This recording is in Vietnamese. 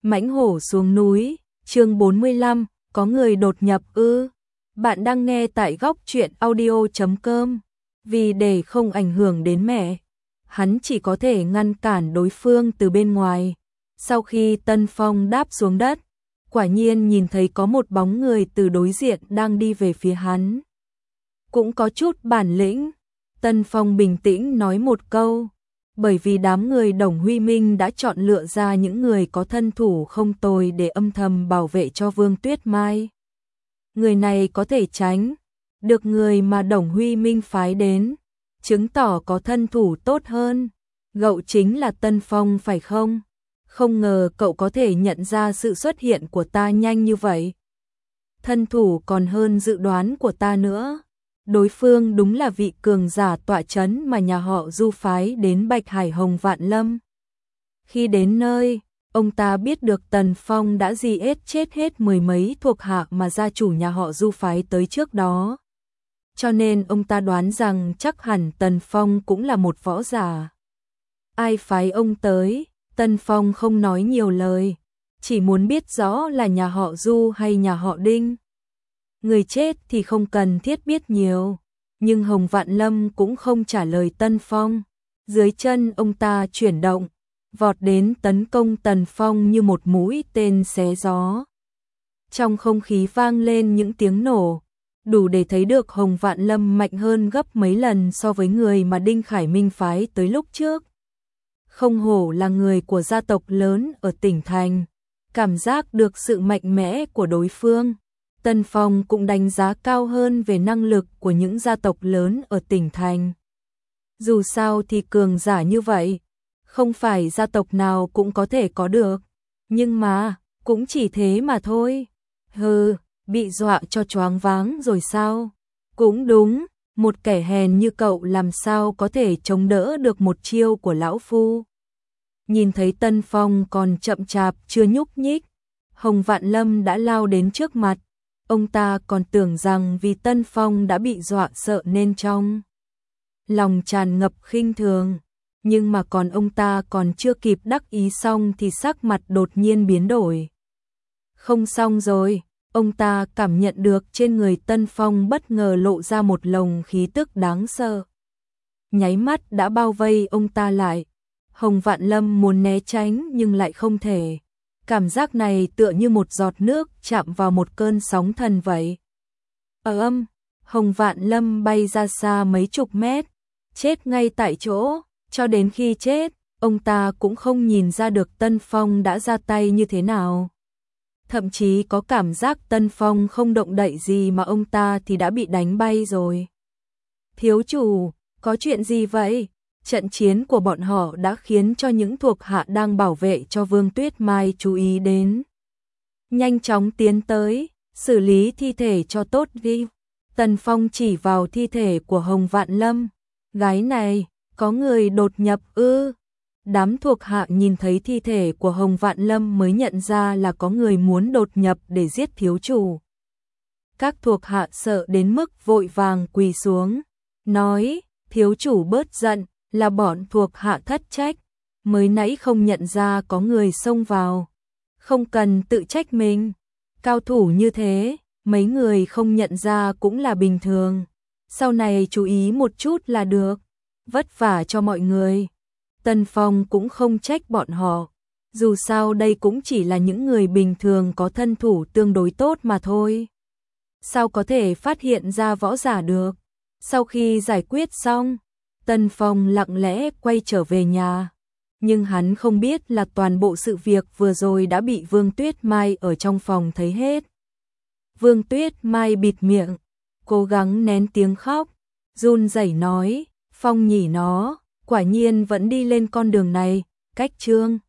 Mãnh hổ xuống núi, chương 45, có người đột nhập ư? Bạn đang nghe tại góc truyện audio.com. Vì để không ảnh hưởng đến mẹ, hắn chỉ có thể ngăn cản đối phương từ bên ngoài. Sau khi Tân Phong đáp xuống đất, quả nhiên nhìn thấy có một bóng người từ đối diện đang đi về phía hắn. Cũng có chút bản lĩnh, Tân Phong bình tĩnh nói một câu. Bởi vì đám người Đồng Huy Minh đã chọn lựa ra những người có thân thủ không tồi để âm thầm bảo vệ cho Vương Tuyết Mai. Người này có thể tránh được người mà Đồng Huy Minh phái đến, chứng tỏ có thân thủ tốt hơn. Cậu chính là Tân Phong phải không? Không ngờ cậu có thể nhận ra sự xuất hiện của ta nhanh như vậy. Thân thủ còn hơn dự đoán của ta nữa. Đối phương đúng là vị cường giả tọa chấn mà nhà họ Du phái đến Bạch Hải Hồng Vạn Lâm. Khi đến nơi, ông ta biết được Tần Phong đã chết hết mười mấy thuộc hạ mà gia chủ nhà họ Du phái tới trước đó. Cho nên ông ta đoán rằng chắc hẳn Tần Phong cũng là một võ giả. Ai phái ông tới, Tần Phong không nói nhiều lời, chỉ muốn biết rõ là nhà họ Du hay nhà họ Đinh. Người chết thì không cần thiết biết nhiều, nhưng Hồng Vạn Lâm cũng không trả lời Tân Phong. Dưới chân ông ta chuyển động, vọt đến tấn công Tần Phong như một mũi tên xé gió. Trong không khí vang lên những tiếng nổ, đủ để thấy được Hồng Vạn Lâm mạnh hơn gấp mấy lần so với người mà Đinh Khải Minh phái tới lúc trước. Không hổ là người của gia tộc lớn ở tỉnh thành, cảm giác được sự mạnh mẽ của đối phương. Tân Phong cũng đánh giá cao hơn về năng lực của những gia tộc lớn ở tỉnh thành. Dù sao thì cường giả như vậy, không phải gia tộc nào cũng có thể có được. Nhưng mà, cũng chỉ thế mà thôi. Hừ, bị dọa cho choáng váng rồi sao? Cũng đúng, một kẻ hèn như cậu làm sao có thể chống đỡ được một chiêu của lão phu. Nhìn thấy Tân Phong còn chậm chạp chưa nhúc nhích, Hồng Vạn Lâm đã lao đến trước mặt. Ông ta còn tưởng rằng vì Tân Phong đã bị dọa sợ nên trong lòng tràn ngập khinh thường, nhưng mà còn ông ta còn chưa kịp đắc ý xong thì sắc mặt đột nhiên biến đổi. Không xong rồi, ông ta cảm nhận được trên người Tân Phong bất ngờ lộ ra một lồng khí tức đáng sợ. Nháy mắt đã bao vây ông ta lại. Hồng Vạn Lâm muốn né tránh nhưng lại không thể. Cảm giác này tựa như một giọt nước chạm vào một cơn sóng thần vậy. Hồng Vạn Lâm bay ra xa mấy chục mét, chết ngay tại chỗ. Cho đến khi chết, ông ta cũng không nhìn ra được Tân Phong đã ra tay như thế nào. Thậm chí có cảm giác Tân Phong không động đậy gì mà ông ta thì đã bị đánh bay rồi. Thiếu chủ, có chuyện gì vậy? Trận chiến của bọn họ đã khiến cho những thuộc hạ đang bảo vệ cho Vương Tuyết Mai chú ý đến. Nhanh chóng tiến tới, xử lý thi thể cho tốt đi. Tần Phong chỉ vào thi thể của Hồng Vạn Lâm. Gái này, có người đột nhập ư? Đám thuộc hạ nhìn thấy thi thể của Hồng Vạn Lâm mới nhận ra là có người muốn đột nhập để giết thiếu chủ. Các thuộc hạ sợ đến mức vội vàng quỳ xuống, nói, thiếu chủ bớt giận, là bọn thuộc hạ thất trách, mới nãy không nhận ra có người xông vào. Không cần tự trách mình, cao thủ như thế, mấy người không nhận ra cũng là bình thường. Sau này chú ý một chút là được, vất vả cho mọi người. Tần Phong cũng không trách bọn họ, dù sao đây cũng chỉ là những người bình thường có thân thủ tương đối tốt mà thôi. Sao có thể phát hiện ra võ giả được? Sau khi giải quyết xong, Tần Phong lặng lẽ quay trở về nhà. Nhưng hắn không biết là toàn bộ sự việc vừa rồi đã bị Vương Tuyết Mai ở trong phòng thấy hết. Vương Tuyết Mai bịt miệng, cố gắng nén tiếng khóc, run rẩy nói, Phong nhỉ nó, quả nhiên vẫn đi lên con đường này, cách chương